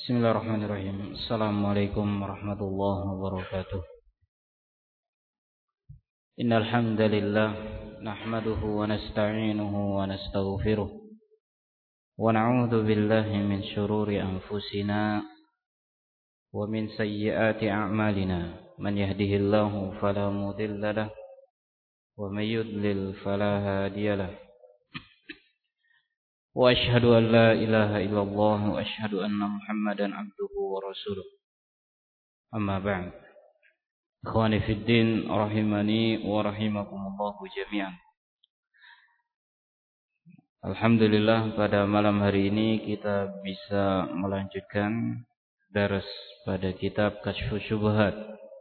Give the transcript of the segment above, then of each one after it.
Bismillahirrahmanirrahim. Assalamualaikum warahmatullahi wabarakatuh. Innal hamdalillah nahmaduhu wa nasta'inuhu wa nastaghfiruh wa na'udzu billahi min shururi anfusina wa min sayyiati a'malina. Man yahdihillahu fala mudilla lahu wa may yudlil fala hadiyalah. Wa ashhadu an la ilaha illallah wa ashhadu anna Muhammadan abduhu wa rasuluh. Amma ba'd. Ikhwani fid din rahimani wa rahimakumullah jami'an. Alhamdulillah pada malam hari ini kita bisa melanjutkan dars pada kitab Kasyfus Syubhat,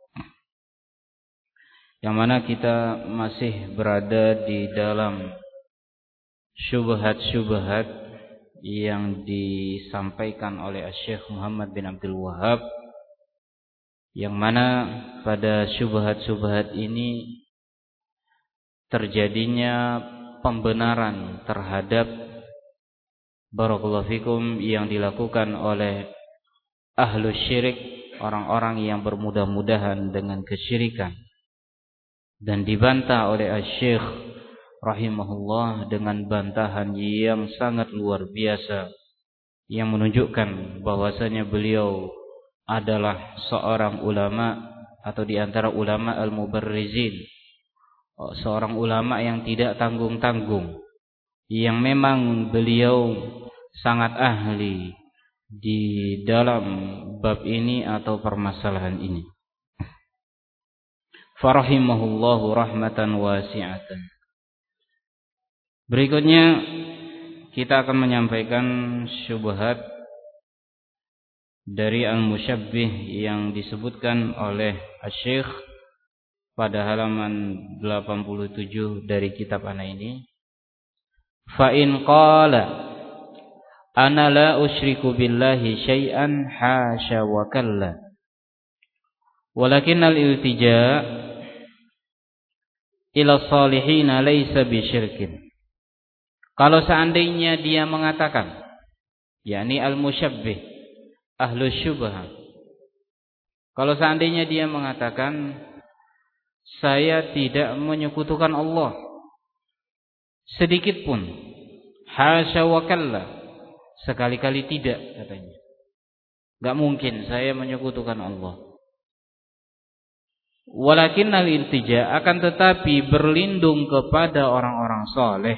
yang mana kita masih berada di dalam syubhat-syubhat yang disampaikan oleh Syekh Muhammad bin Abdul Wahhab, yang mana pada syubhat-syubhat ini terjadinya pembenaran terhadap barakallahu fikum yang dilakukan oleh ahlus syirik, orang-orang yang bermudah-mudahan dengan kesyirikan, dan dibantah oleh Syekh rahimahullah dengan bantahan yang sangat luar biasa, yang menunjukkan bahwasanya beliau adalah seorang ulama atau di antara ulama al-mubarrizin, seorang ulama yang tidak tanggung-tanggung, yang memang beliau sangat ahli di dalam bab ini atau permasalahan ini. Farahimahullahu rahmatan wasi'atan. Berikutnya kita akan menyampaikan syubhat dari al-musyabbih yang disebutkan oleh Asy-Syaikh pada halaman 87 dari kitab ana ini. Fa in qala ana la usyriku billahi syai'an hasya wa kalla walakin al-iltija' ila salihin laysa bisyirkin. Kalau seandainya dia mengatakan, yakni al-musyabbih, ahlus syubhah, kalau seandainya dia mengatakan, saya tidak menyekutukan Allah sedikit pun, hasya wa kalla, sekali-kali tidak, katanya, gak mungkin saya menyekutukan Allah. Walakin al-iltija', akan tetapi berlindung kepada orang-orang saleh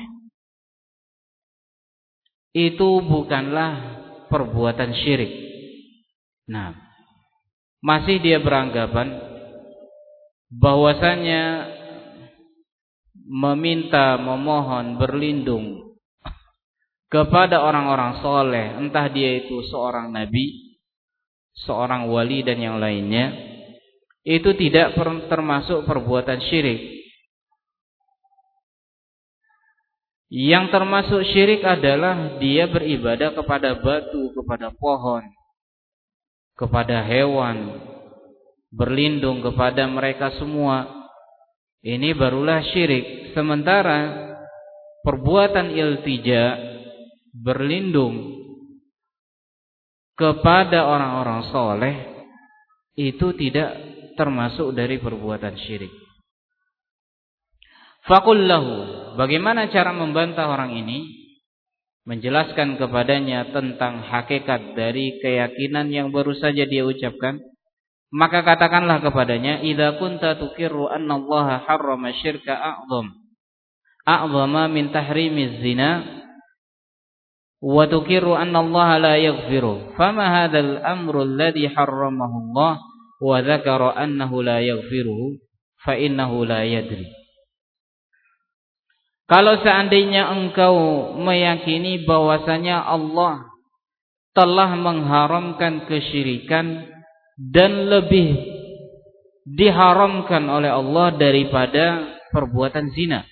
itu bukanlah perbuatan syirik. Nah, masih dia beranggapan bahwasanya meminta, memohon, berlindung kepada orang-orang soleh, entah dia itu seorang nabi, seorang wali dan yang lainnya, itu tidak termasuk perbuatan syirik. Yang termasuk syirik adalah dia beribadah kepada batu, kepada pohon, kepada hewan, berlindung kepada mereka semua. Ini barulah syirik. Sementara perbuatan iltija, berlindung kepada orang-orang soleh, itu tidak termasuk dari perbuatan syirik. Faqul lahu, bagaimana cara membantah orang ini? Menjelaskan kepadanya tentang hakikat dari keyakinan yang baru saja dia ucapkan. Maka katakanlah kepadanya, idza kunta tuqirru anna Allah harrama syirka a'zama min tahrimiz zina wa tuqirru anna Allah la yaghfiru, fama hadzal amru alladhi harramahu Allah wa dzakara annahu la yaghfiruhu fa innahu la yadri. Kalau seandainya engkau meyakini bahwasanya Allah telah mengharamkan kesyirikan dan lebih diharamkan oleh Allah daripada perbuatan zina.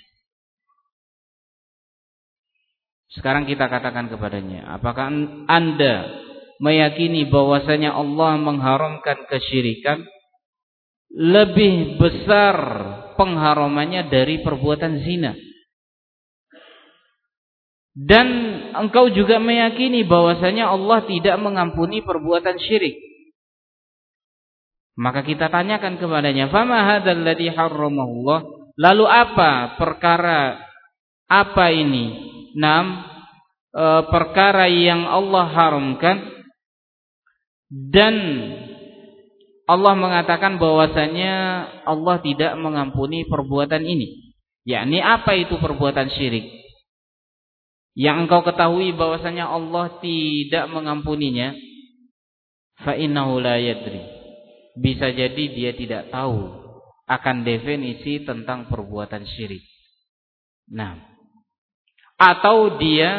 Sekarang kita katakan kepadanya, apakah Anda meyakini bahwasanya Allah mengharamkan kesyirikan lebih besar pengharamannya dari perbuatan zina? Dan engkau juga meyakini bahwasanya Allah tidak mengampuni perbuatan syirik. Maka kita tanyakan kepadanya, "Fama hadzal ladzi harramahullah?" Lalu apa perkara apa ini? Perkara yang Allah haramkan dan Allah mengatakan bahwasanya Allah tidak mengampuni perbuatan ini. Yakni apa itu perbuatan syirik? Yang engkau ketahui bahwasanya Allah tidak mengampuninya, fa innahu la yadri. Bisa jadi dia tidak tahu akan definisi tentang perbuatan syirik. Nah, atau dia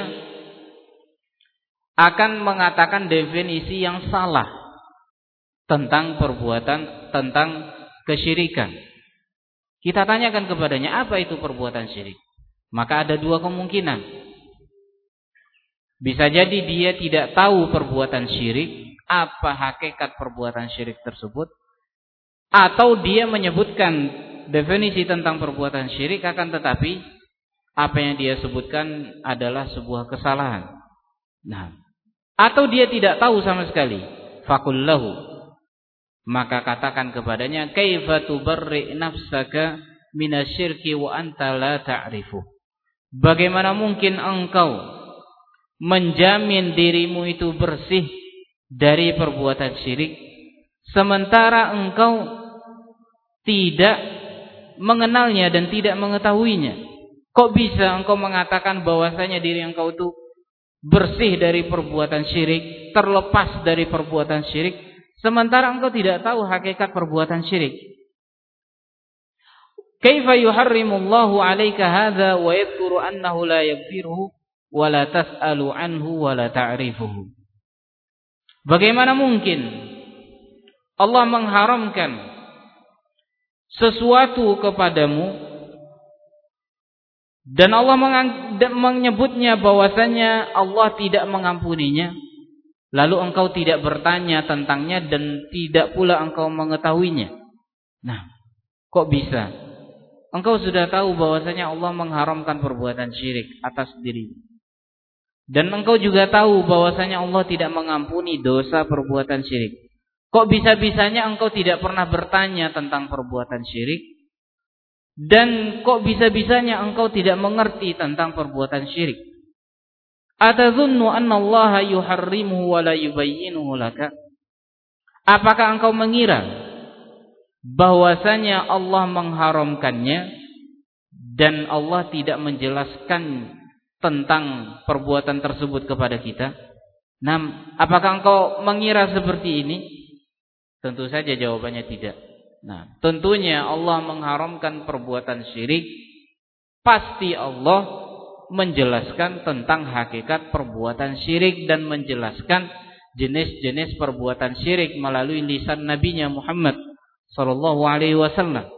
akan mengatakan definisi yang salah tentang perbuatan, tentang kesyirikan. Kita tanyakan kepadanya, apa itu perbuatan syirik? Maka ada dua kemungkinan. Bisa jadi dia tidak tahu perbuatan syirik, apa hakikat perbuatan syirik tersebut, atau dia menyebutkan definisi tentang perbuatan syirik, akan tetapi apa yang dia sebutkan adalah sebuah kesalahan. Nah, atau dia tidak tahu sama sekali. Faqul lahu, maka katakan kepadanya, kaifa tubarri nafsaka minasyirki wa anta la ta'rifu. Bagaimana mungkin engkau menjamin dirimu itu bersih dari perbuatan syirik sementara engkau tidak mengenalnya dan tidak mengetahuinya? Kok bisa engkau mengatakan bahwasanya diri engkau itu bersih dari perbuatan syirik, terlepas dari perbuatan syirik, sementara engkau tidak tahu hakikat perbuatan syirik? Kaifa yuharrimullahu 'alaika hadza wa yadhkuru annahu la yaghfiruhu wa la tas'alu anhu wa la ta'rifuhu. Bagaimana mungkin Allah mengharamkan sesuatu kepadamu dan Allah menyebutnya bahwasanya Allah tidak mengampuninya, lalu engkau tidak bertanya tentangnya dan tidak pula engkau mengetahuinya? Nah, kok bisa? Engkau sudah tahu bahwasanya Allah mengharamkan perbuatan syirik atas dirimu. Dan engkau juga tahu bahwasanya Allah tidak mengampuni dosa perbuatan syirik. Kok bisa-bisanya engkau tidak pernah bertanya tentang perbuatan syirik? Dan kok bisa-bisanya engkau tidak mengerti tentang perbuatan syirik? Atadhunnu anna Allah yuharrimuhu wa la yubayyinuhu laka? Apakah engkau mengira bahwasanya Allah mengharamkannya dan Allah tidak menjelaskan tentang perbuatan tersebut kepada kita? Nah, apakah engkau mengira seperti ini? Tentu saja jawabannya tidak. Nah, tentunya Allah mengharamkan perbuatan syirik, pasti Allah menjelaskan tentang hakikat perbuatan syirik dan menjelaskan jenis-jenis perbuatan syirik melalui lisan Nabi-Nya Muhammad sallallahu alaihi wasallam.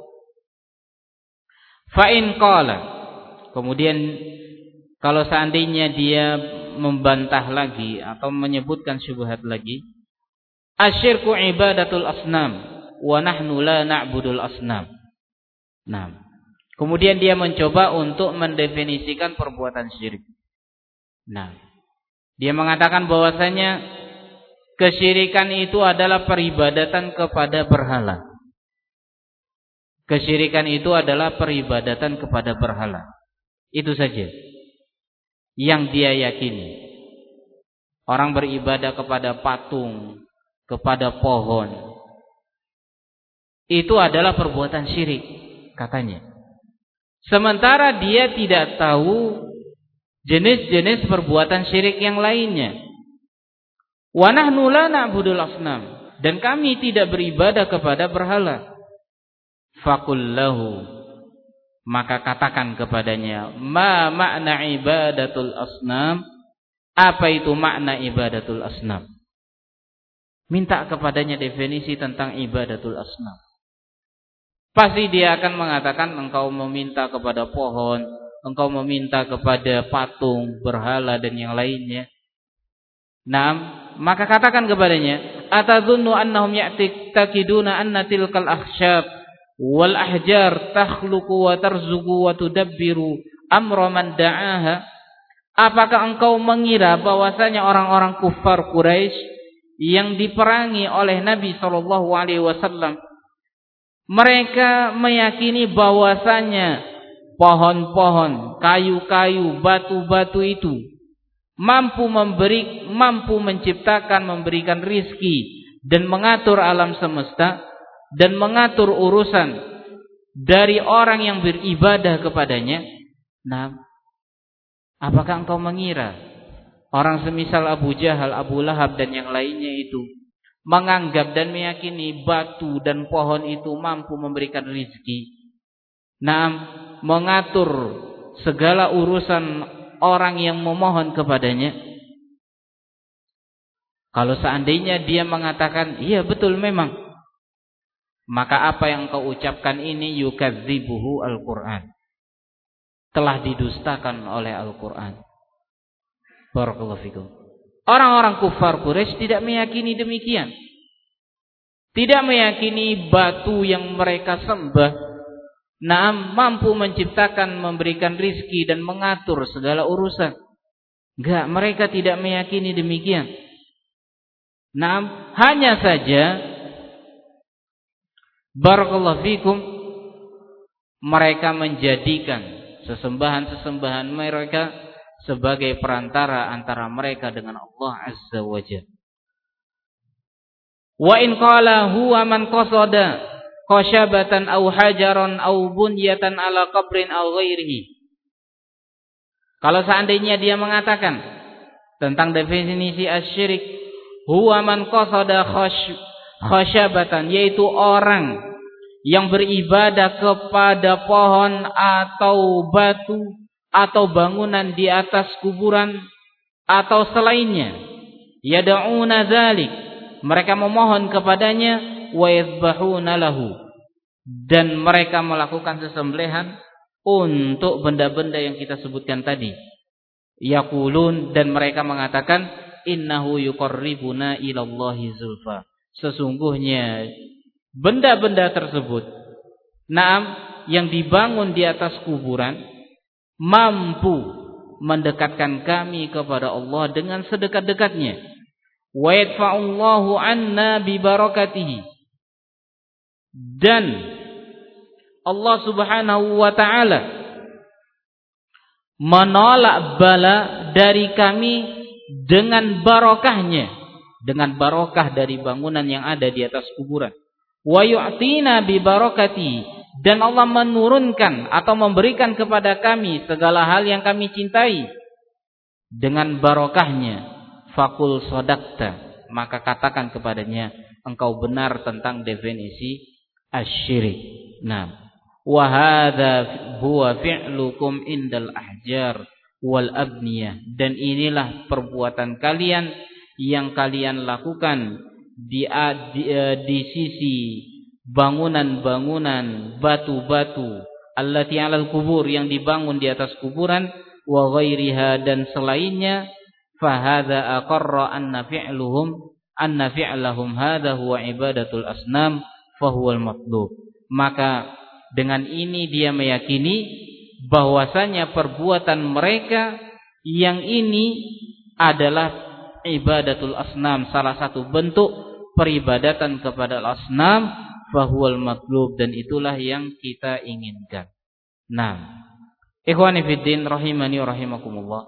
Fa in qala, kemudian kalau seandainya dia membantah lagi atau menyebutkan syubhat lagi, asyirku ibadatul asnam wa nahnu la na'budul asnam. Nah, kemudian dia mencoba untuk mendefinisikan perbuatan syirik. Nah, dia mengatakan bahwasanya kesyirikan itu adalah peribadatan kepada berhala. Kesyirikan itu adalah peribadatan kepada berhala. Itu saja yang dia yakini. Orang beribadah kepada patung, kepada pohon, itu adalah perbuatan syirik, katanya. Sementara dia tidak tahu jenis-jenis perbuatan syirik yang lainnya. Wa nahnu la na'budul asnam, dan kami tidak beribadah kepada berhala. Faqul lahu, maka katakan kepadanya, ma makna ibadatul asnam? Apa itu makna ibadatul asnam? Minta kepadanya definisi tentang ibadatul asnam. Pasti dia akan mengatakan engkau meminta kepada pohon, engkau meminta kepada patung, berhala dan yang lainnya. Nah, maka katakan kepadanya, atadhunnu annahum ya'takiduna anna tilkal akhsyab wal ahjar takhluqu wa tarzuqu wa tudabbiru amra man da'aha? Apakah engkau mengira bahwasanya orang-orang kufar Quraisy yang diperangi oleh Nabi sallallahu alaihi wasallam, mereka meyakini bahwasanya pohon-pohon, kayu-kayu, batu-batu itu mampu menciptakan, memberikan rizki dan mengatur alam semesta dan mengatur urusan dari orang yang beribadah kepadanya? Nah, apakah engkau mengira orang semisal Abu Jahal, Abu Lahab dan yang lainnya itu menganggap dan meyakini batu dan pohon itu mampu memberikan rizki, nah, mengatur segala urusan orang yang memohon kepadanya? Kalau seandainya dia mengatakan, iya betul memang, maka apa yang kau ucapkan ini yukadzibuhu Al-Quran, telah didustakan oleh Al-Quran. Barakallahu fikum. Orang-orang kufar Quraisy tidak meyakini demikian. Tidak meyakini batu yang mereka sembah mampu menciptakan, memberikan rizki dan mengatur segala urusan. Enggak, mereka tidak meyakini demikian. Hanya saja barakallahu fikum, mereka menjadikan sesembahan-sesembahan mereka sebagai perantara antara mereka dengan Allah Azza wa Jalla. Wa in qala huwa man qasada khashabatan aw hajaran aw bunyatan ala qabrin aw ghairihi. Kalau seandainya dia mengatakan tentang definisi asyirik, huwa man qasada khashabatan, yaitu orang yang beribadah kepada pohon atau batu atau bangunan di atas kuburan atau selainnya, yad'una dzalik, mereka memohon kepadanya, wa yadhbahuna lahu, dan mereka melakukan sesembelihan untuk benda-benda yang kita sebutkan tadi. Yaqulun, dan mereka mengatakan, innahu yuqarribuna ilallahi zulfa, sesungguhnya benda-benda tersebut yang dibangun di atas kuburan mampu mendekatkan kami kepada Allah dengan sedekat-dekatnya. Wa yadfa'ullahu 'anna bi barakatihi, dan Allah Subhanahu wa taala menolak bala dari kami dengan barokahnya, dengan barokah dari bangunan yang ada di atas kuburan. Wa yu'tina bi barakatihi, dan Allah menurunkan atau memberikan kepada kami segala hal yang kami cintai dengan barokahnya. Fakul sodakta, maka katakan kepadanya, engkau benar tentang definisi asyirik. Wa hadza huwa fi'lukum indal ahjar wal abniyah, dan inilah perbuatan kalian yang kalian lakukan di sisi bangunan-bangunan, batu-batu, allati 'alal kubur, yang dibangun di atas kuburan, wa ghairiha, dan selainnya. Fa hadza aqarra anna fi'lahum hadza huwa ibadatul asnam fa huwal matlub. Maka dengan ini dia meyakini bahwasanya perbuatan mereka yang ini adalah ibadatul asnam, salah satu bentuk peribadatan kepada al-asnam, fahuwal matlub, dan itulah yang kita inginkan. Ikhwani fiddin rahimani wa rahimakumullah.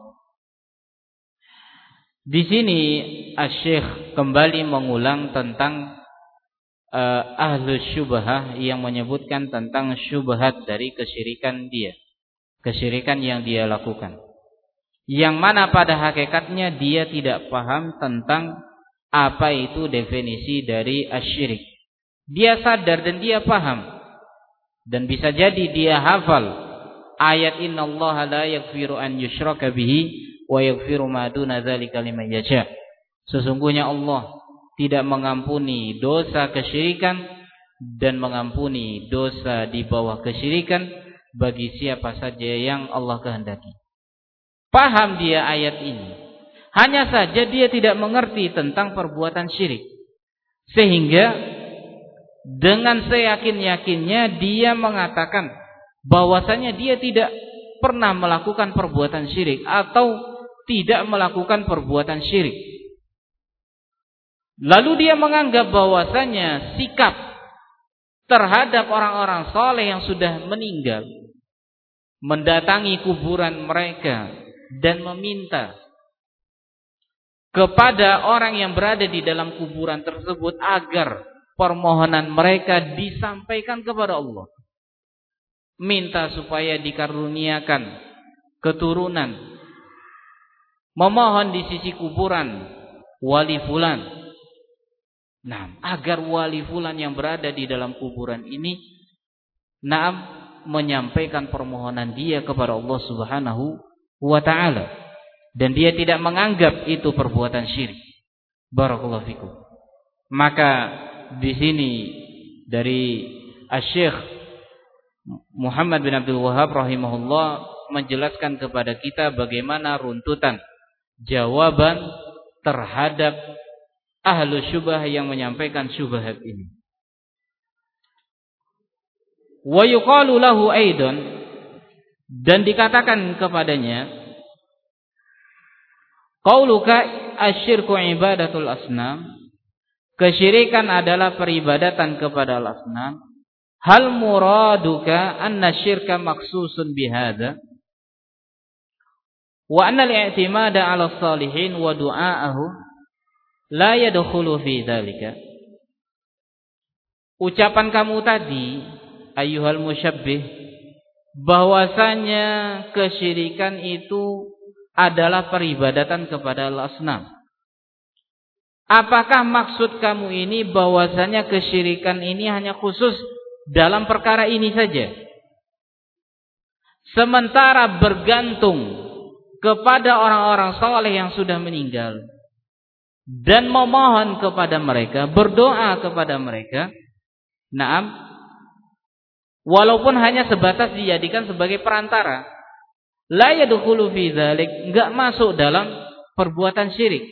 Di sini Asy-Syaikh kembali mengulang tentang ahlus syubhah yang menyebutkan tentang syubhat dari kesyirikan yang dia lakukan, yang mana pada hakikatnya dia tidak paham tentang apa itu definisi dari asyirik. Dia sadar dan dia paham, dan bisa jadi dia hafal ayat innallaha la yaghfiru an yushraka bihi wa yaghfiru ma duna dzalika liman yasha. Sesungguhnya Allah tidak mengampuni dosa kesyirikan dan mengampuni dosa di bawah kesyirikan bagi siapa saja yang Allah kehendaki. Paham dia ayat ini, hanya saja dia tidak mengerti tentang perbuatan syirik, sehingga dengan seyakin-yakinnya dia mengatakan bahwasanya dia tidak pernah melakukan perbuatan syirik, atau tidak melakukan perbuatan syirik. Lalu dia menganggap bahwasanya sikap terhadap orang-orang soleh yang sudah meninggal, mendatangi kuburan mereka dan meminta kepada orang yang berada di dalam kuburan tersebut agar permohonan mereka disampaikan kepada Allah. Minta supaya dikaruniakan keturunan. Memohon di sisi kuburan wali fulan. Nah, agar wali fulan yang berada di dalam kuburan ini menyampaikan permohonan dia kepada Allah Subhanahu wa ta'ala. Dan dia tidak menganggap itu perbuatan syirik. Barakallahu fikum. Maka di sini dari Asy-Syaikh Muhammad bin Abdul Wahhab rahimahullah menjelaskan kepada kita bagaimana runtutan jawaban terhadap ahlu syubhah yang menyampaikan syubhat ini. Wa yuqalu lahu aidan, dan dikatakan kepadanya, qauluka asyirku ibadatul asnam, kesyirikan adalah peribadatan kepada al-asnam. Hal muraduka anna syirka maksusun bihada wa anna al-i'timada 'ala as-salihin wa du'a'ahu la yadkhulu fi dzalika. Ucapan kamu tadi ayyuhal musyabbih, bahwasanya kesyirikan itu adalah peribadatan kepada al-asnam. Apakah maksud kamu ini bahwasanya kesyirikan ini hanya khusus dalam perkara ini saja? Sementara bergantung kepada orang-orang saleh yang sudah meninggal dan memohon kepada mereka, berdoa kepada mereka, naam, walaupun hanya sebatas dijadikan sebagai perantara, la yadkhulu fi dzalik, enggak masuk dalam perbuatan syirik.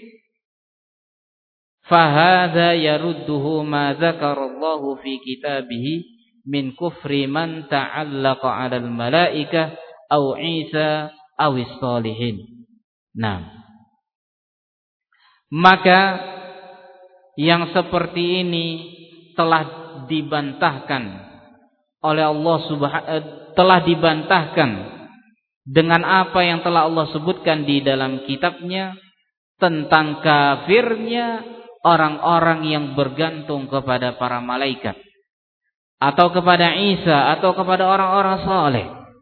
Fa hadza yarudduhu ma dzakarallahu fi kitabih min kufri man ta'allaqa 'alal malaikah aw Isa aw as-salihin. Nah, maka yang seperti ini telah dibantahkan oleh Allah telah dibantahkan dengan apa yang telah Allah sebutkan di dalam kitabnya tentang kafirnya orang-orang yang bergantung kepada para malaikat atau kepada Isa atau kepada orang-orang saleh.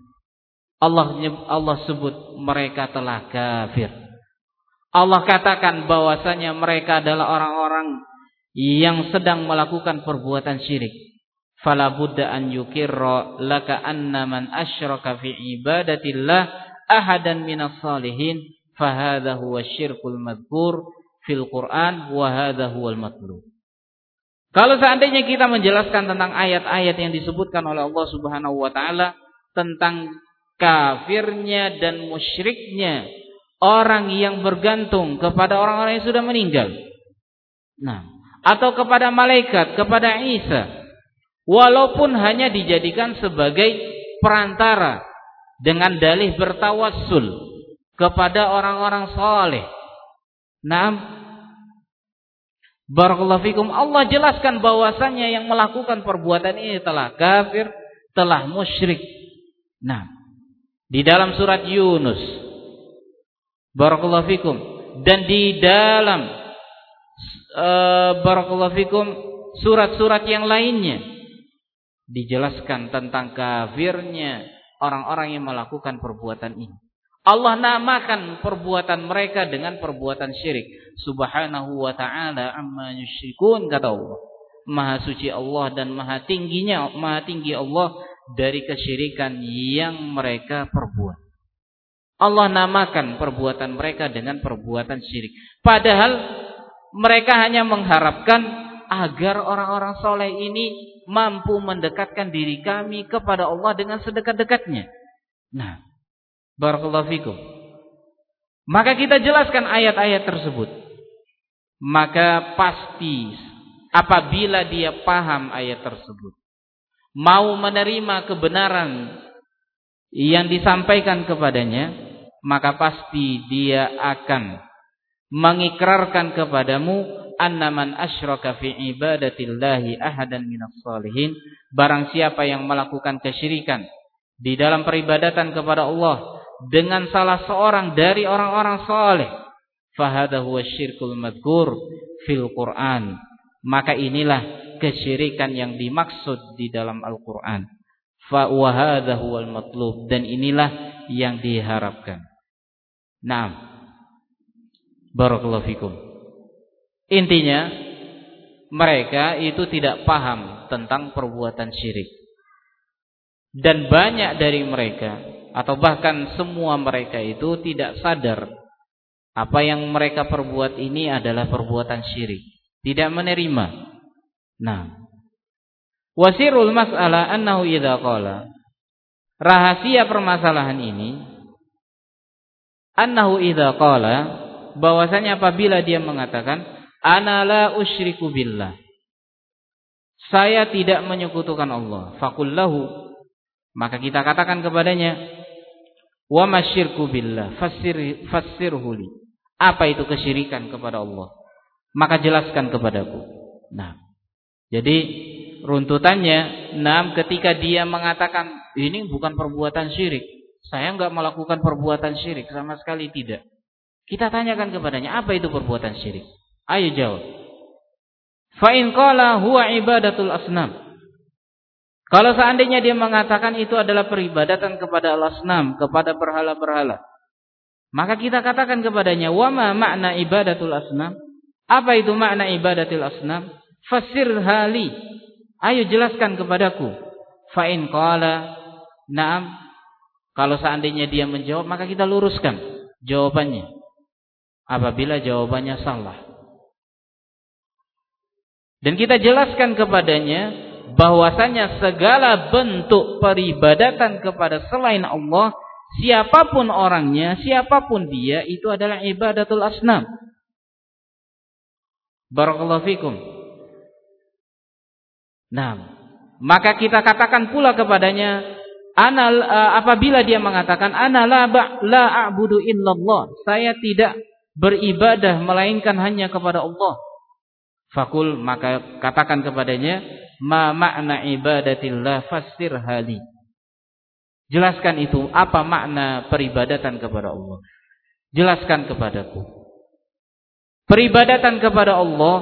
Allah sebut mereka telah kafir. Allah katakan bahwasanya mereka adalah orang-orang yang sedang melakukan perbuatan syirik. Fala budda an yukirra laka anna man asyraka fi ibadatillah ahadan minas salihin fa hadza huwa syirkul madhkur fil Quran wa hadza huwal matlub. Kalau seandainya kita menjelaskan tentang ayat-ayat yang disebutkan oleh Allah Subhanahu wa taala tentang kafirnya dan musyriknya orang yang bergantung kepada orang-orang yang sudah meninggal. Nah, atau kepada malaikat, kepada Isa, walaupun hanya dijadikan sebagai perantara dengan dalih bertawassul kepada orang-orang saleh. Nah, barakallahu fikum, Allah jelaskan bahwasannya yang melakukan perbuatan ini telah kafir, telah musyrik. Nah, di dalam surat Yunus, barakallahu fikum, dan di dalam barakallahu fikum surat-surat yang lainnya dijelaskan tentang kafirnya orang-orang yang melakukan perbuatan ini. Allah namakan perbuatan mereka dengan perbuatan syirik. Subhanahu wa ta'ala amma yusyrikun, kata Allah. Maha suci Allah dan maha tinggi Allah dari kesyirikan yang mereka perbuat. Allah namakan perbuatan mereka dengan perbuatan syirik. Padahal mereka hanya mengharapkan agar orang-orang soleh ini mampu mendekatkan diri kami kepada Allah dengan sedekat-dekatnya. Nah, barakallahu fikum. Maka kita jelaskan ayat-ayat tersebut. Maka pasti apabila dia paham ayat tersebut, mau menerima kebenaran yang disampaikan kepadanya, maka pasti dia akan mengikrarkan kepadamu annaman asyraka fi ibadatillahi ahadan minas salihin, barang siapa yang melakukan kesyirikan di dalam peribadatan kepada Allah dengan salah seorang dari orang-orang saleh, fahadha huwa syirkul madhkur fil Qur'an, maka inilah kesyirikan yang dimaksud di dalam Al-Qur'an. Fa wa hadha huwal matlub, dan inilah yang diharapkan. Naam. Barakallahu fikum. Intinya mereka itu tidak paham tentang perbuatan syirik. Dan banyak dari mereka, atau bahkan semua mereka itu tidak sadar apa yang mereka perbuat ini adalah perbuatan syirik, tidak menerima. Nah, wasirul mas'alah annahu idza qala, rahasia permasalahan ini, annahu idza qala, bahwasanya apabila dia mengatakan ana la usyriku billah, saya tidak menyekutukan Allah, faqullahu, maka kita katakan kepadanya, wa masyirku billah fassirhu li, apa itu kesyirikan kepada Allah, maka jelaskan kepadaku. Nah, jadi runtutannya, ketika dia mengatakan ini bukan perbuatan syirik, saya enggak melakukan perbuatan syirik sama sekali, tidak. Kita tanyakan kepadanya, apa itu perbuatan syirik? Ayo jawab. Fa in qala huwa ibadatul asnam. Kalau seandainya dia mengatakan itu adalah peribadatan kepada al-asnam, kepada berhala-berhala, maka kita katakan kepadanya, wa ma makna ibadatul asnam? Apa itu makna ibadatul asnam? Fassirha li. Ayo jelaskan kepadaku. Fa in qala na'am. Kalau seandainya dia menjawab, maka kita luruskan jawabannya. Apabila jawabannya salah, dan kita jelaskan kepadanya bahwasanya segala bentuk peribadatan kepada selain Allah, siapapun orangnya, siapapun dia, itu adalah ibadatul asnam. Barakallahu fikum. Nah, maka kita katakan pula kepadanya, apabila dia mengatakan ana la a'budu illallah, saya tidak beribadah melainkan hanya kepada Allah, fakul, maka katakan kepadanya, ma makna ibadatillah fassir hali, jelaskan itu, apa makna peribadatan kepada Allah, jelaskan kepadaku. Peribadatan kepada Allah,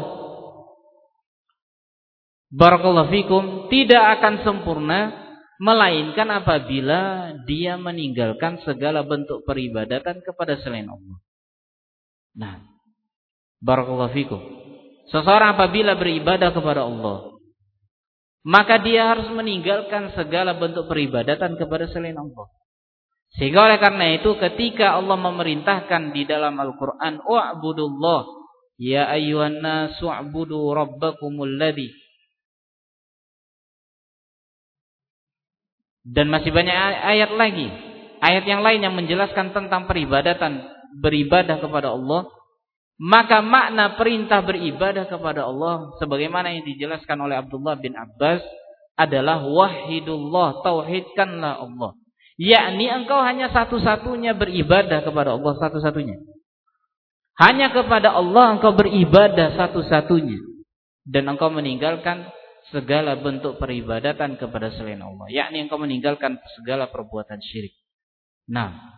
barakallahu fikum, tidak akan sempurna melainkan apabila dia meninggalkan segala bentuk peribadatan kepada selain Allah. Nah, barakallahu fikum, seseorang apabila beribadah kepada Allah, maka dia harus meninggalkan segala bentuk peribadatan kepada selain Allah. Sehingga oleh karena itu ketika Allah memerintahkan di dalam Al-Quran, wa'budullah ya ayyuhan nasu wa'budu rabbakumul ladzi, dan masih banyak ayat lagi, ayat yang lain yang menjelaskan tentang peribadatan, beribadah kepada Allah, maka makna perintah beribadah kepada Allah sebagaimana yang dijelaskan oleh Abdullah bin Abbas adalah wahidullah, tauhidkanlah Allah, yakni engkau hanya satu-satunya beribadah kepada Allah, satu-satunya, hanya kepada Allah engkau beribadah satu-satunya, dan engkau meninggalkan segala bentuk peribadatan kepada selain Allah, yakni engkau meninggalkan segala perbuatan syirik. Nah,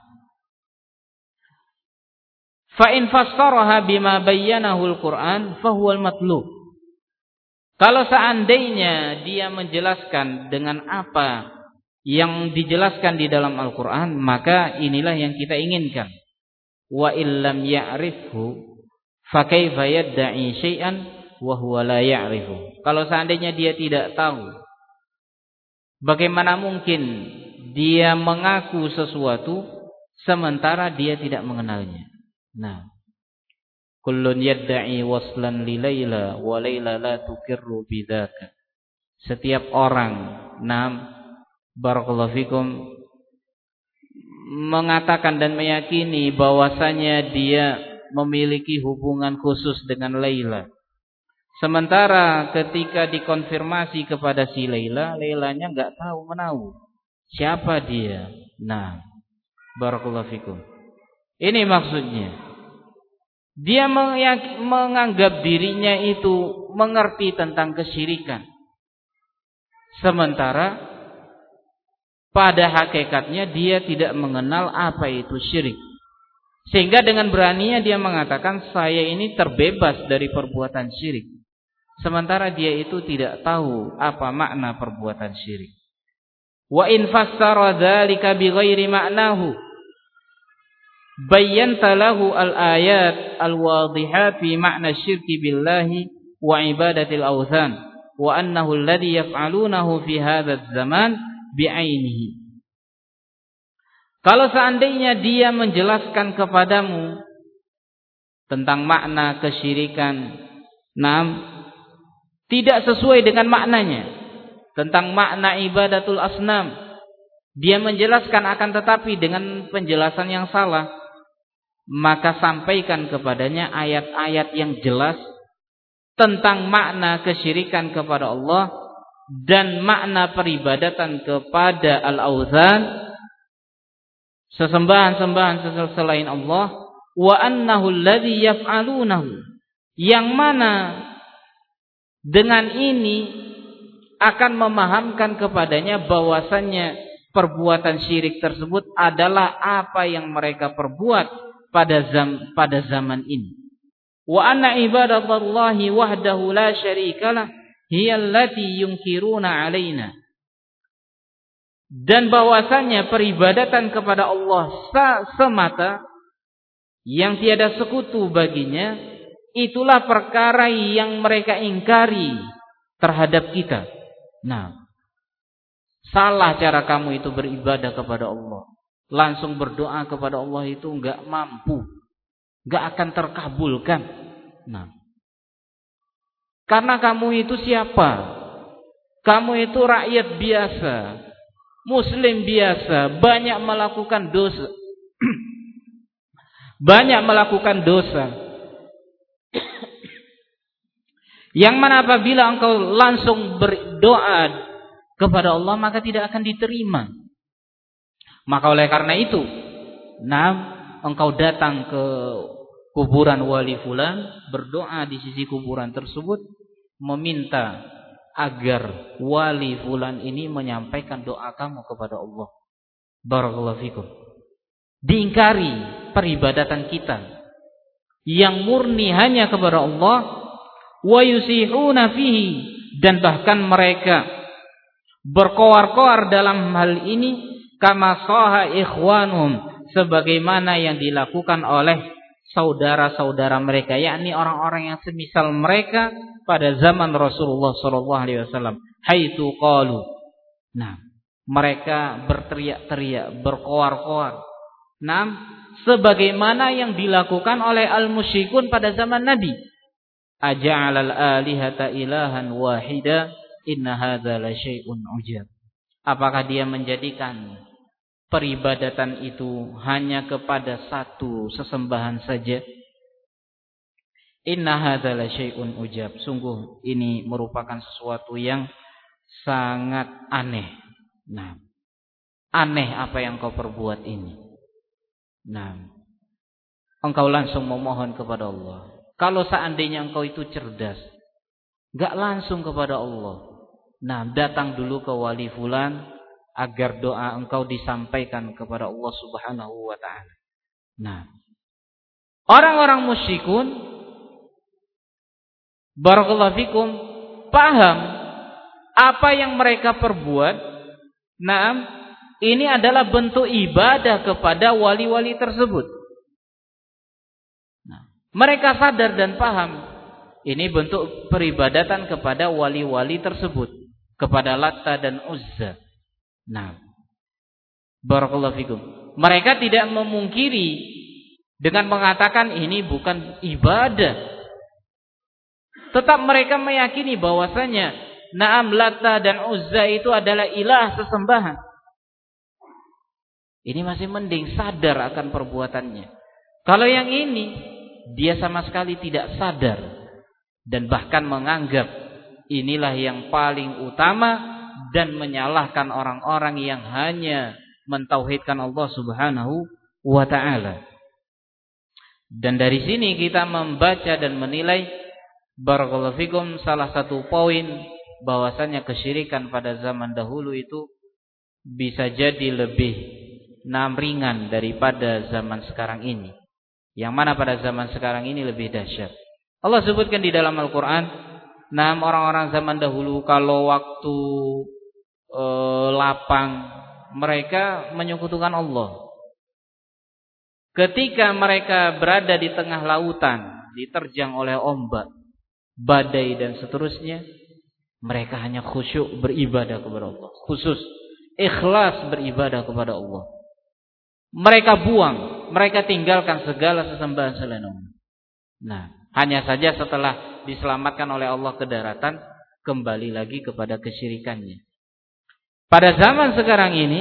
fa in fassaraha bima bayyanahu al-Qur'an fa huwal matlub. Kalau seandainya dia menjelaskan dengan apa yang dijelaskan di dalam Al-Qur'an, maka inilah yang kita inginkan. Wa illam ya'rifhu fa kaifa yad'i syai'an wa huwa la ya'rifu. Kalau seandainya dia tidak tahu, bagaimana mungkin dia mengaku sesuatu sementara dia tidak mengenalnya? Nah, kullun yadda'i waslan li Laila wa Laila la tukirru bidzaka. Setiap orang, barakallahu fikum, mengatakan dan meyakini bahwasanya dia memiliki hubungan khusus dengan Laila, sementara ketika dikonfirmasi kepada si Laila, Lailanya enggak tahu menahu siapa dia. Nah, barakallahu fikum. Ini maksudnya. Dia menganggap dirinya itu mengerti tentang kesyirikan. Sementara pada hakikatnya dia tidak mengenal apa itu syirik. Sehingga dengan beraninya dia mengatakan saya ini terbebas dari perbuatan syirik. Sementara dia itu tidak tahu apa makna perbuatan syirik. Wa in fassara dzalika bighairi ma'nahu bayyanta lahu al-ayat al-wadhihat fi ma'na syirki billahi wa ibadatil awthan wa annahu alladhi yaf'alunahu fi hadzal zaman bi'ainihi. Kalau seandainya dia menjelaskan kepadamu tentang makna kesyirikan, tidak sesuai dengan maknanya, tentang makna ibadatul asnam, dia menjelaskan akan tetapi dengan penjelasan yang salah, maka sampaikan kepadanya ayat-ayat yang jelas tentang makna kesyirikan kepada Allah dan makna peribadatan kepada al-awthan, sesembahan-sembahan selain Allah, wa annahu alladhi yaf'alunahu, yang mana dengan ini akan memahamkan kepadanya bahwasannya perbuatan syirik tersebut adalah apa yang mereka perbuat pada zaman ini. Wa anna ibadatallahi wahdahu la syarikalah hiya allati yunkiruna alaina. Dan bahwasanya peribadatan kepada Allah semata yang tiada sekutu baginya, itulah perkara yang mereka ingkari terhadap kita. Salah cara kamu itu beribadah kepada Allah. Langsung berdoa kepada Allah itu enggak mampu, enggak akan terkabulkan. Karena kamu itu siapa? Kamu itu rakyat biasa, muslim biasa, banyak melakukan dosa. Banyak melakukan dosa. Yang mana apabila engkau langsung berdoa kepada Allah, maka tidak akan diterima. Maka oleh karena itu, engkau datang ke kuburan wali fulan, berdoa di sisi kuburan tersebut, meminta agar wali fulan ini menyampaikan doa kamu kepada Allah. Barakallahu fikum. Diingkari peribadatan kita yang murni hanya kepada Allah, wa yusihuna fihi, dan bahkan mereka berkoar-koar dalam hal ini, kama saha ikhwanum, sebagaimana yang dilakukan oleh saudara-saudara mereka, yakni orang-orang yang semisal mereka pada zaman Rasulullah SAW. Haitsu qalu, mereka berteriak-teriak, berkoar-koar, sebagaimana yang dilakukan oleh al-musyrikun pada zaman Nabi. Aja'alal alihata ilahan wahida inna hadza la syai'un ujab. Apakah dia menjadikan peribadatan itu hanya kepada satu sesembahan saja? Inna hadza la syai'un ujab. Sungguh ini merupakan sesuatu yang sangat aneh. Aneh apa yang kau perbuat ini. Engkau langsung memohon kepada Allah. Kalau seandainya engkau itu cerdas, enggak langsung kepada Allah. Datang dulu ke wali fulan agar doa engkau disampaikan kepada Allah Subhanahu wa ta'ala. Orang-orang musyrikun, barakallahu fikum, paham apa yang mereka perbuat. Ini adalah bentuk ibadah kepada wali-wali tersebut. Mereka sadar dan paham ini bentuk peribadatan kepada wali-wali tersebut, kepada Latta dan Uzza. Barakallahu fikum. Mereka tidak memungkiri dengan mengatakan ini bukan ibadah. Tetap mereka meyakini bahwasanya Latta dan Uzza itu adalah ilah sesembahan. Ini masih mending sadar akan perbuatannya. Kalau yang ini, dia sama sekali tidak sadar dan bahkan menganggap inilah yang paling utama dan menyalahkan orang-orang yang hanya mentauhidkan Allah Subhanahu wa ta'ala. Dan dari sini kita membaca dan menilai barakallahu fikum salah satu poin bahwasanya kesyirikan pada zaman dahulu itu bisa jadi lebih ringan daripada zaman sekarang ini. Yang mana pada zaman sekarang ini lebih dahsyat. Allah sebutkan di dalam Al-Qur'an, orang-orang zaman dahulu kalau waktu lapang mereka menyekutukan Allah. Ketika mereka berada di tengah lautan, diterjang oleh ombak, badai dan seterusnya, mereka hanya khusyuk beribadah kepada Allah. Khusus ikhlas beribadah kepada Allah. Mereka buang, mereka tinggalkan segala sesembahan selain Allah. Nah, hanya saja setelah diselamatkan oleh Allah ke daratan, kembali lagi kepada kesyirikannya. Pada zaman sekarang ini,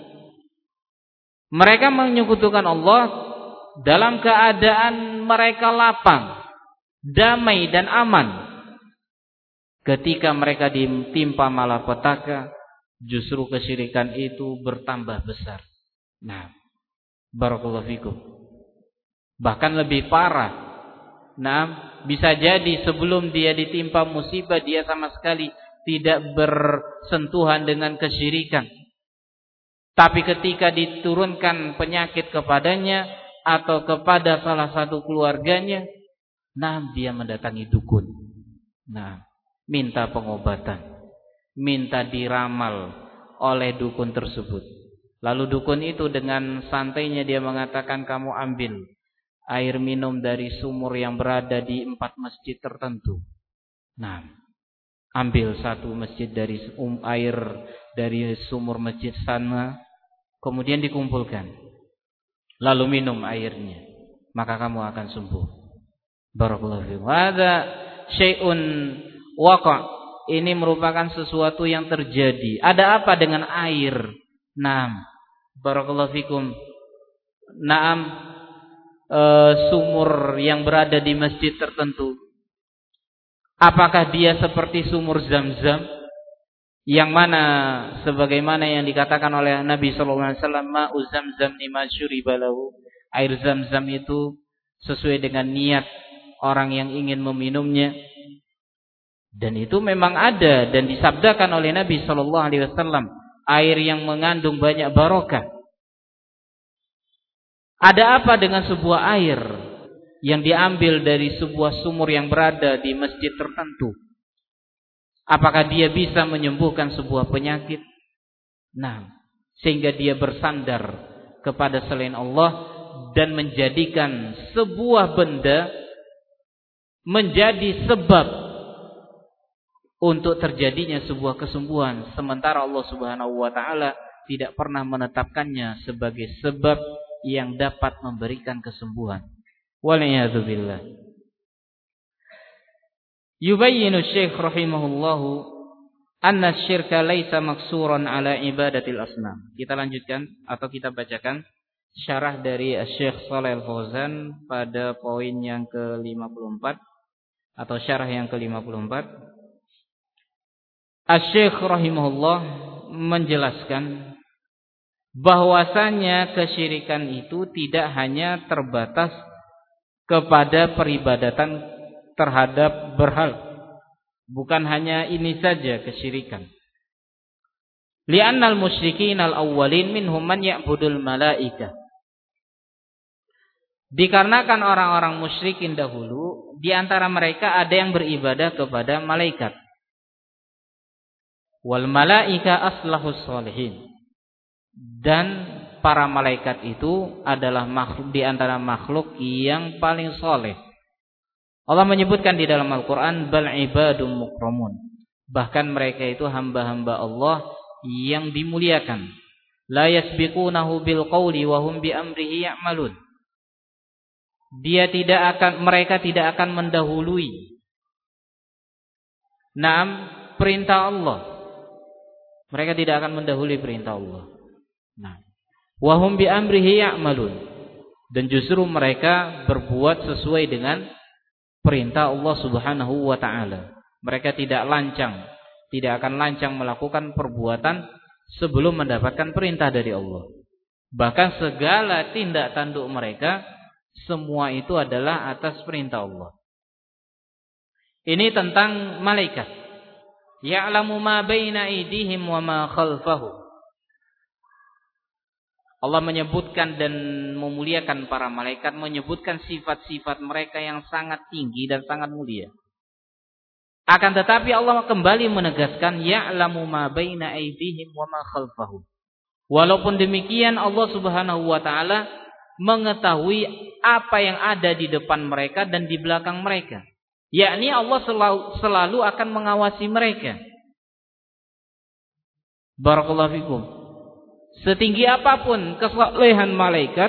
mereka menyekutukan Allah dalam keadaan mereka lapang, damai dan aman. Ketika mereka ditimpa malapetaka, justru kesyirikan itu bertambah besar. Nah, barakallahu fikum. Bahkan lebih parah. Nah, bisa jadi sebelum dia ditimpa musibah, dia sama sekali tidak bersentuhan dengan kesyirikan. Tapi ketika diturunkan penyakit kepadanya atau kepada salah satu keluarganya, dia mendatangi dukun. Minta pengobatan, minta diramal oleh dukun tersebut. Lalu dukun itu dengan santainya dia mengatakan, kamu ambil air minum dari sumur yang berada di 4 masjid tertentu. Ambil satu masjid dari air dari sumur masjid sana, kemudian dikumpulkan, lalu minum airnya, maka kamu akan sembuh. Barakallahu fiikum. Hadza syai'un waqa'. Ini merupakan sesuatu yang terjadi. Ada apa dengan air? Barakallahu fiikum. Sumur yang berada di masjid tertentu, apakah dia seperti sumur Zam-Zam? Yang mana sebagaimana yang dikatakan oleh Nabi sallallahu alaihi wasallam, ma'u Zam-Zam lima syuriba lahu. Air Zam-Zam itu sesuai dengan niat orang yang ingin meminumnya. Dan itu memang ada dan disabdakan oleh Nabi sallallahu alaihi wasallam, air yang mengandung banyak barokah. Ada apa dengan sebuah air yang diambil dari sebuah sumur yang berada di masjid tertentu? Apakah dia bisa menyembuhkan sebuah penyakit? Sehingga dia bersandar kepada selain Allah dan menjadikan sebuah benda menjadi sebab untuk terjadinya sebuah kesembuhan, sementara Allah Subhanahu wa taala tidak pernah menetapkannya sebagai sebab yang dapat memberikan kesembuhan. Wal'iyadzu billah. Yubayyinu Syekh rahimahullahu anna syirka laisa maksuran ala ibadatil asnam. Kita lanjutkan atau kita bacakan syarah dari Syekh Shalih Al-Fauzan pada poin yang ke-54 atau syarah yang ke-54. Syekh rahimahullah menjelaskan bahwasanya kesyirikan itu tidak hanya terbatas kepada peribadatan terhadap berhala. Bukan hanya ini saja kesyirikan. Li'annal musyrikin al-awwalin minhum man ya'budul malaika. Dikarenakan orang-orang musyrikin dahulu, di antara mereka ada yang beribadah kepada malaikat. Wal malaika aslahus sholihin. Dan para malaikat itu adalah makhluk di antara makhluk yang paling soleh. Allah menyebutkan di dalam Al-Quran, bal ibadum mukramun. Bahkan mereka itu hamba-hamba Allah yang dimuliakan. La yasbiqunahu bil qawli wa hum bi amrihi ya'malun. Mereka tidak akan mendahului perintah Allah. Mereka tidak akan mendahului perintah Allah. Wa hum bi amrihi ya'malun. Dan justru mereka berbuat sesuai dengan perintah Allah Subhanahu wa taala. Mereka tidak akan lancang melakukan perbuatan sebelum mendapatkan perintah dari Allah. Bahkan segala tindak tanduk mereka Semua itu adalah atas perintah Allah. Ini tentang malaikat. Ya'lamu ma baina aydihim wa ma khalfahum. Allah menyebutkan dan memuliakan para malaikat, menyebutkan sifat-sifat mereka yang sangat tinggi dan sangat mulia. Akan tetapi Allah kembali menegaskan ya'lamu ma baina aydihim wa ma khalfahum. Walaupun demikian Allah Subhanahu wa taala mengetahui apa yang ada di depan mereka dan di belakang mereka. Yakni Allah selalu akan mengawasi mereka. Barakallahu fikum. Setinggi apapun kesalehan malaikat,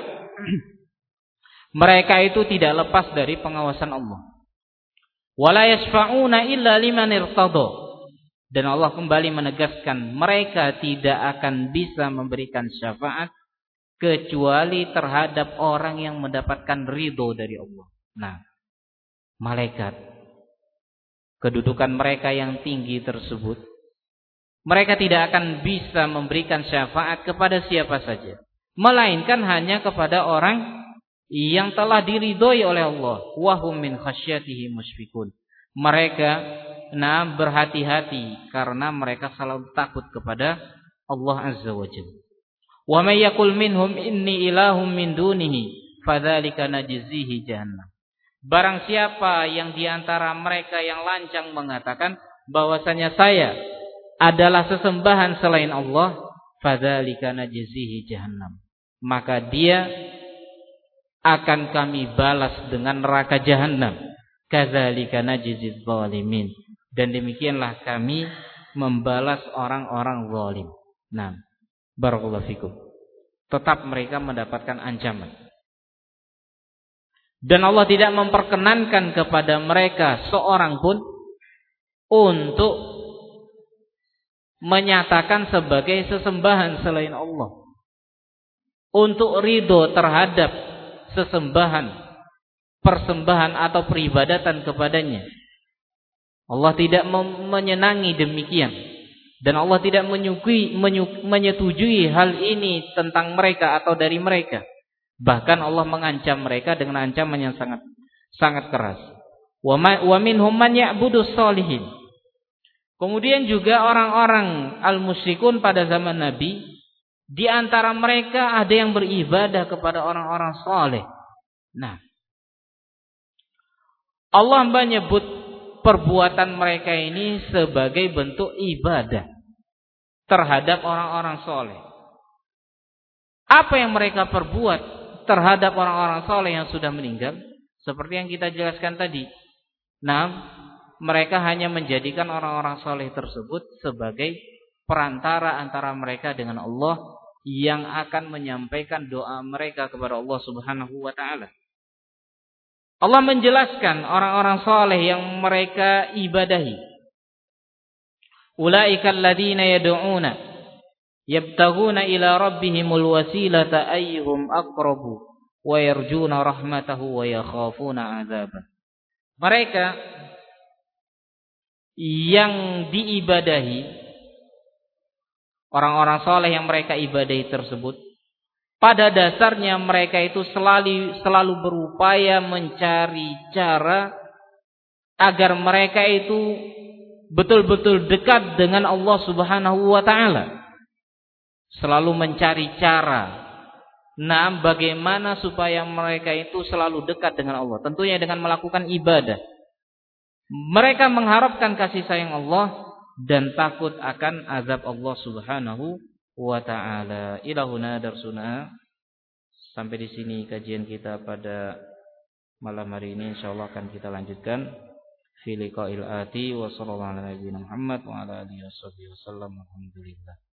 mereka itu tidak lepas dari pengawasan Allah. Wala yashfa'una illa liman irtada. Dan Allah kembali menegaskan mereka tidak akan bisa memberikan syafaat kecuali terhadap orang yang mendapatkan ridho dari Allah. Nah, malaikat, kedudukan mereka yang tinggi tersebut, mereka tidak akan bisa memberikan syafaat kepada siapa saja, melainkan hanya kepada orang yang telah diridhoi oleh Allah. Wa hum min khasyatihi musyfiqun. Mereka berhati-hati karena mereka selalu takut kepada Allah Azza wa Jalla. Wa may yaqul minhum inni ilahum min dunihi fadzalika najzihi jahannam. Barang siapa yang di antara mereka yang lancang mengatakan bahwasanya saya adalah sesembahan selain Allah, fadzalika najzihi jahannam, maka dia akan kami balas dengan neraka jahannam. Kadzalika najziz zalimin. Dan demikianlah kami membalas orang-orang zalim. Nah, barakallahu fikum. Tetap mereka mendapatkan ancaman. Dan Allah tidak memperkenankan kepada mereka seorang pun untuk menyatakan sebagai sesembahan selain Allah, untuk ridho terhadap sesembahan, persembahan atau peribadatan kepadanya. Allah tidak menyenangi demikian, dan Allah tidak menyetujui hal ini tentang mereka atau dari mereka. Bahkan Allah mengancam mereka dengan ancaman yang sangat keras. Wa minhum man ya'budus shalihin. Kemudian juga orang-orang al-musyrikun pada zaman Nabi, di antara mereka ada yang beribadah kepada orang-orang saleh. Nah, Allah menyebut perbuatan mereka ini sebagai bentuk ibadah terhadap orang-orang saleh. Apa yang mereka perbuat terhadap orang-orang saleh yang sudah meninggal? Seperti yang kita jelaskan tadi. Nah, mereka hanya menjadikan orang-orang saleh tersebut sebagai perantara antara mereka dengan Allah yang akan menyampaikan doa mereka kepada Allah Subhanahu wa taala. Allah menjelaskan orang-orang saleh yang mereka ibadahi. Ulaikal ladzina yad'una yabtaghuna ila rabbihimul wasilata ayyuhum aqrabu wa yarjuna rahmatahu wa yakhafuna 'adzabah. Mereka yang diibadahi, orang-orang saleh yang mereka ibadahi tersebut, pada dasarnya mereka itu selalu berupaya mencari cara agar mereka itu betul-betul dekat dengan Allah Subhanahu wa taala. Selalu mencari cara bagaimana supaya mereka itu selalu dekat dengan Allah, tentunya dengan melakukan ibadah. Mereka mengharapkan kasih sayang Allah dan takut akan azab Allah Subhanahu wa taala. Ilahuna darsuna. Sampai di sini kajian kita pada malam hari ini, insyaallah akan kita lanjutkan fi liqa'il ati wa sallallahu ala nabiyyina Muhammad wa ala alihi wasallam. Alhamdulillah.